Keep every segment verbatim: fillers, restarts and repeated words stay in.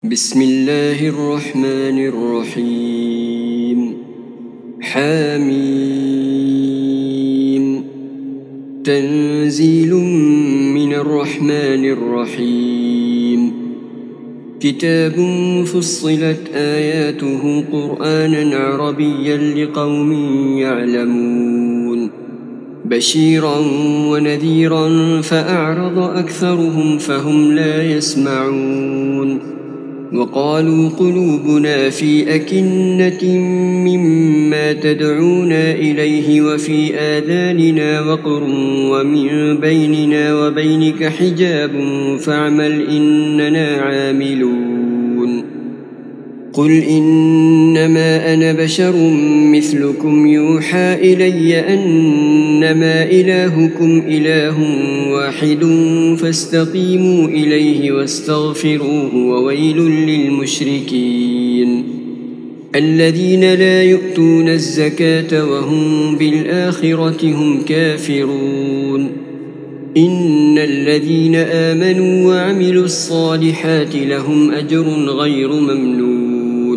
بسم الله الرحمن الرحيم. حميم. تنزيل من الرحمن الرحيم. كتاب فصلت آياته قرآنا عربيا لقوم يعلمون بشيرا ونذيرا فأعرض أكثرهم فهم لا يسمعون. وقالوا قلوبنا في أكنة مما تدعونا إليه وفي آذاننا وقر ومن بيننا وبينك حجاب فاعمل إننا عاملون. قل إنما أنا بشر مثلكم يوحى إلي أنما إلهكم إله واحد فاستقيموا إليه واستغفروه وويل للمشركين الذين لا يؤتون الزكاة وهم بالآخرة هم كافرون. إن الذين آمنوا وعملوا الصالحات لهم أجر غير ممنون.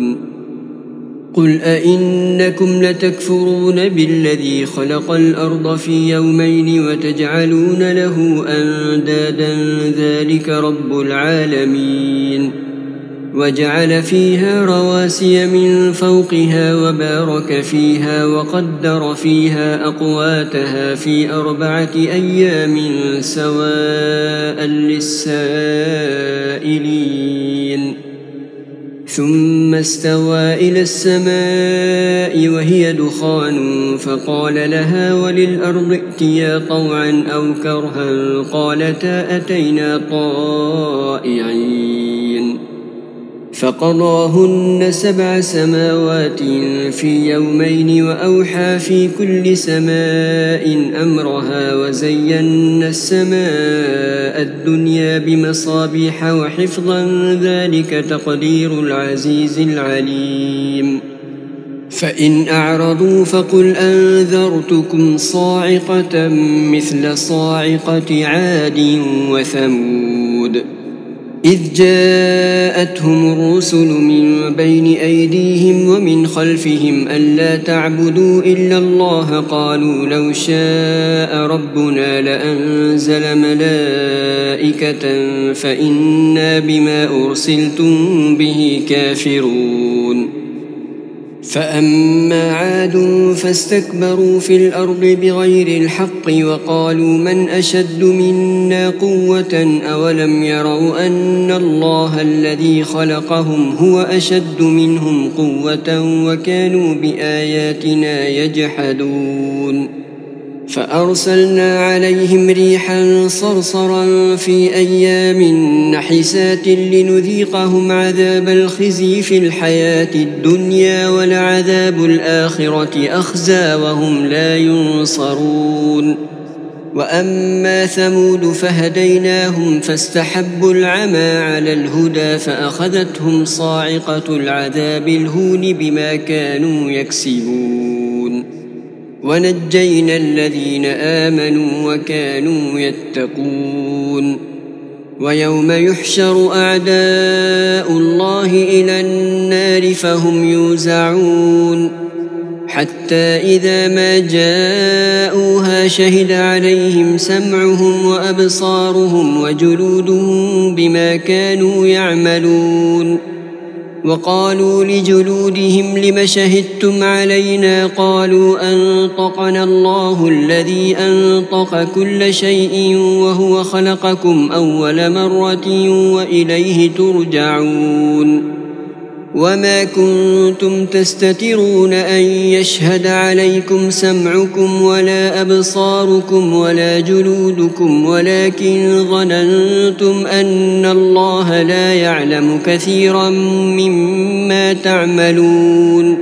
قل أئنكم لتكفرون بالذي خلق الأرض في يومين وتجعلون له أندادا ذلك رب العالمين. وجعل فيها رواسي من فوقها وبارك فيها وقدر فيها أقواتها في أربعة أيام سواء للسائلين. ثم استوى إلى السماء وهي دخان فقال لها وللأرض ائتيا طوعا أو كرها قالتا أتينا طائعين. فقضاهن سبع سماوات في يومين وأوحى في كل سماء أمرها وزينا السماء الدنيا بمصابيح وحفظا ذلك تقدير العزيز العليم. فإن أعرضوا فقل أنذرتكم صاعقة مثل صاعقة عاد وثمود إذ جاءتهم الرسل من بين أيديهم ومن خلفهم ألا تعبدوا إلا الله قالوا لو شاء ربنا لأنزل ملائكة فإنا بما أرسلتم به كافرون. فأما عاد فاستكبروا في الأرض بغير الحق وقالوا من أشد منا قوة أولم يروا أن الله الذي خلقهم هو أشد منهم قوة وكانوا بآياتنا يجحدون. فأرسلنا عليهم ريحا صرصرا في أيام نحسات لنذيقهم عذاب الخزي في الحياة الدنيا ولعذاب الآخرة أخزى وهم لا ينصرون. وأما ثمود فهديناهم فاستحبوا العمى على الهدى فأخذتهم صاعقة العذاب الهون بما كانوا يكسبون. ونجينا الذين آمنوا وكانوا يتقون. ويوم يحشر أعداء الله إلى النار فهم يوزعون حتى إذا ما جاءوها شهد عليهم سمعهم وأبصارهم وجلودهم بما كانوا يعملون. وقالوا لجلودهم لم شهدتم علينا قالوا أنطقنا الله الذي أنطق كل شيء وهو خلقكم أول مرة وإليه ترجعون. وما كنتم تستترون أن يشهد عليكم سمعكم ولا أبصاركم ولا جلودكم ولكن ظننتم أن الله لا يعلم كثيرا مما تعملون.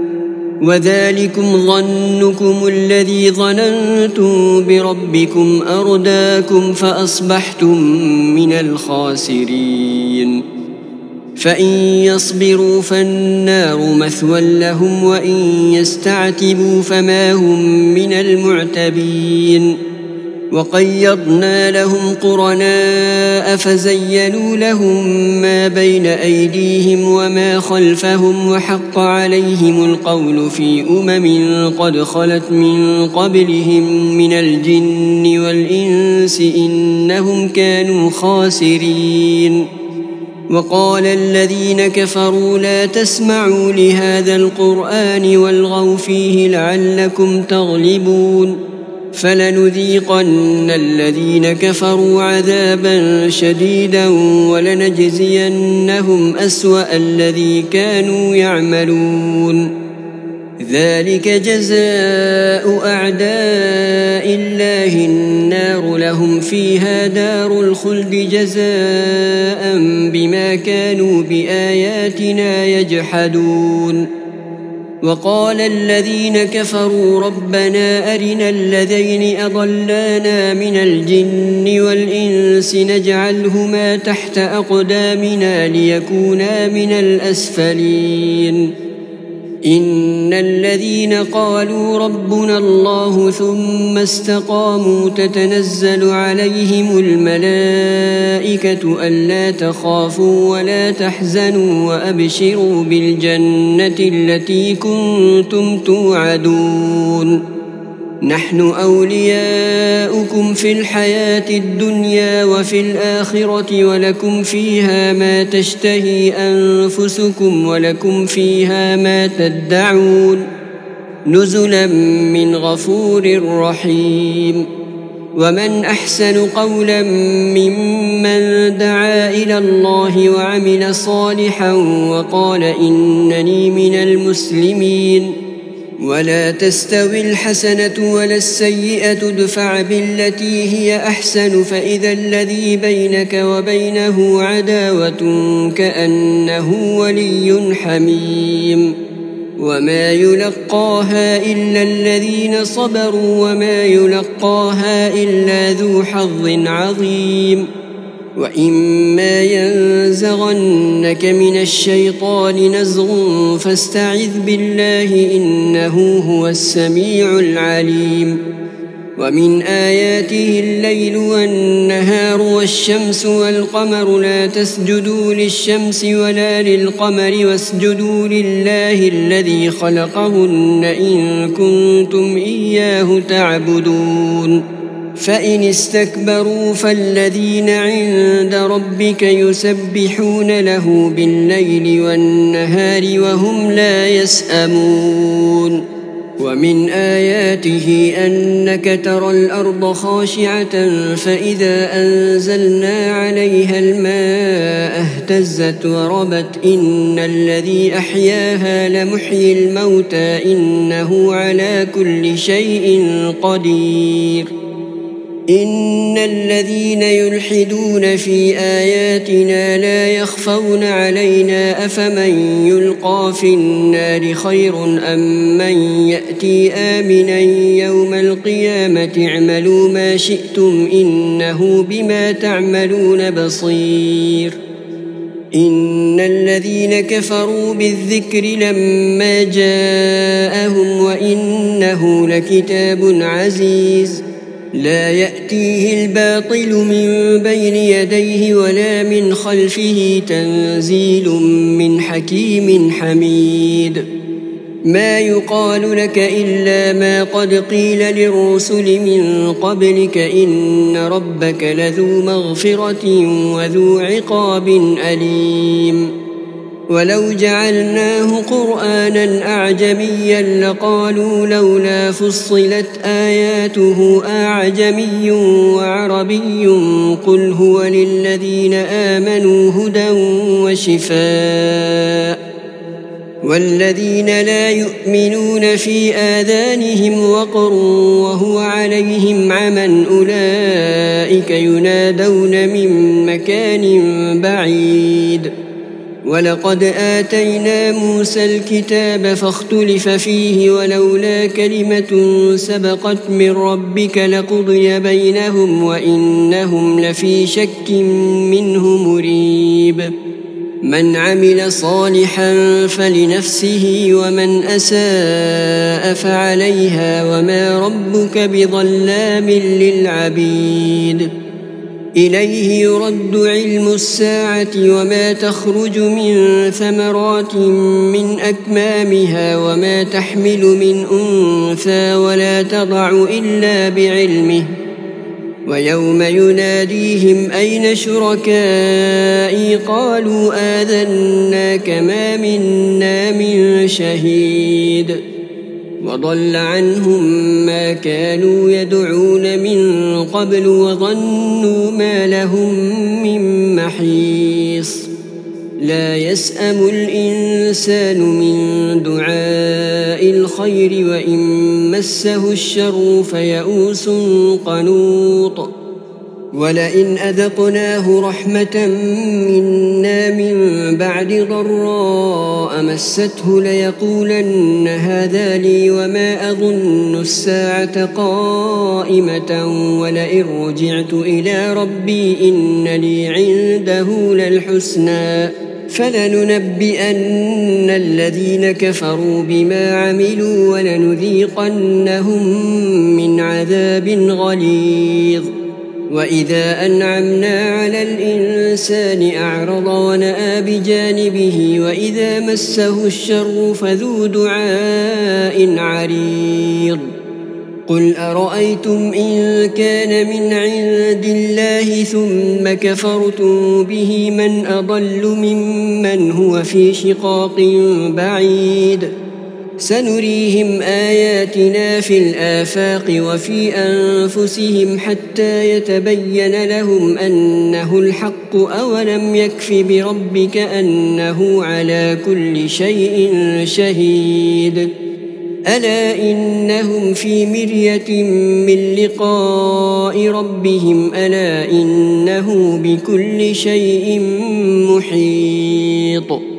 وذلكم ظنكم الذي ظننتم بربكم أرداكم فأصبحتم من الخاسرين. فإن يصبروا فالنار مثوى لهم وإن يستعتبوا فما هم من المعتبين. وقيضنا لهم قرناء فزينوا لهم ما بين أيديهم وما خلفهم وحق عليهم القول في أمم قد خلت من قبلهم من الجن والإنس إنهم كانوا خاسرين. وقال الذين كفروا لا تسمعوا لهذا القرآن والغوا فيه لعلكم تغلبون فلنذيقن الذين كفروا عذابا شديدا ولنجزينهم أسوأ الذي كانوا يعملون. ذلك جزاء أعداء الله النار لهم فيها دار الخلد جزاء بما كانوا بآياتنا يجحدون. وقال الذين كفروا ربنا أرنا الذين أضلانا من الجن والإنس نجعلهما تحت أقدامنا ليكونا من الأسفلين. إن الذين قالوا ربنا الله ثم استقاموا تتنزل عليهم الملائكة ألا تخافوا ولا تحزنوا وأبشروا بالجنة التي كنتم توعدون. نحن أولياؤكم في الحياة الدنيا وفي الآخرة ولكم فيها ما تشتهي أنفسكم ولكم فيها ما تدعون نزلا من غفور رحيم. ومن أحسن قولا ممن دعا إلى الله وعمل صالحا وقال إنني من المسلمين. ولا تستوي الحسنة ولا السيئة ادفع بالتي هي أحسن فإذا الذي بينك وبينه عداوة كأنه ولي حميم. وما يلقاها إلا الذين صبروا وما يلقاها إلا ذو حظ عظيم. وإما ينزغنك من الشيطان نزغ فاستعذ بالله إنه هو السميع العليم. ومن آياته الليل والنهار والشمس والقمر لا تسجدوا للشمس ولا للقمر واسجدوا لله الذي خلقهن إن كنتم إياه تعبدون. فإن استكبروا فالذين عند ربك يسبحون له بالليل والنهار وهم لا يسأمون. ومن آياته أنك ترى الأرض خاشعة فإذا أنزلنا عليها الماء اهتزت وربت إن الذي أحياها لمحيي الموتى إنه على كل شيء قدير. إن الذين يلحدون في آياتنا لا يخفون علينا أفمن يلقى في النار خير أم من يأتي آمنا يوم القيامة اعملوا ما شئتم إنه بما تعملون بصير. إن الذين كفروا بالذكر لما جاءهم وإنه لكتاب عزيز لا يأتيه الباطل من بين يديه ولا من خلفه تنزيل من حكيم حميد. ما يقال لك إلا ما قد قيل للرسل من قبلك إن ربك لذو مغفرة وذو عقاب أليم. ولو جعلناه قرآنا أعجميا لقالوا لولا فصلت آياته أعجمي وعربي قل هو للذين آمنوا هدى وشفاء والذين لا يؤمنون في آذانهم وقر وهو عليهم عمى أولئك ينادون من مكان بعيد. ولقد آتينا موسى الكتاب فاختلف فيه ولولا كلمة سبقت من ربك لقضي بينهم وإنهم لفي شك منه مريب. من عمل صالحا فلنفسه ومن أساء فعليها وما ربك بظلام للعبيد إليه يرد علم الساعة وما تخرج من ثمرات من أكمامها وما تحمل من أنثى ولا تضع إلا بعلمه ويوم يناديهم أين شركائي قالوا آذناك ما منا من شهيد وضل عنهم ما كانوا يدعون من قبل وظنوا ما لهم من محيص لا يسأم الإنسان من دعاء الخير وإن مسه الشر فيئوس قنوط ولئن أذقناه رحمة منا من بعد ضراء مسته ليقولن هذا لي وما أظن الساعة قائمة ولئن رجعت إلى ربي إن لي عنده للحسنى فلننبئن الذين كفروا بما عملوا ولنذيقنهم من عذاب غليظ وإذا أنعمنا على الإنسان أعرض ونأى بجانبه وإذا مسه الشر فذو دعاء عريض قل أرأيتم إن كان من عند الله ثم كفرتم به من أضل ممن هو في شقاق بعيد سنريهم آياتنا في الآفاق وفي أنفسهم حتى يتبين لهم أنه الحق أولم يكف بربك أنه على كل شيء شهيد ألا إنهم في مرية من لقاء ربهم ألا إنه بكل شيء محيط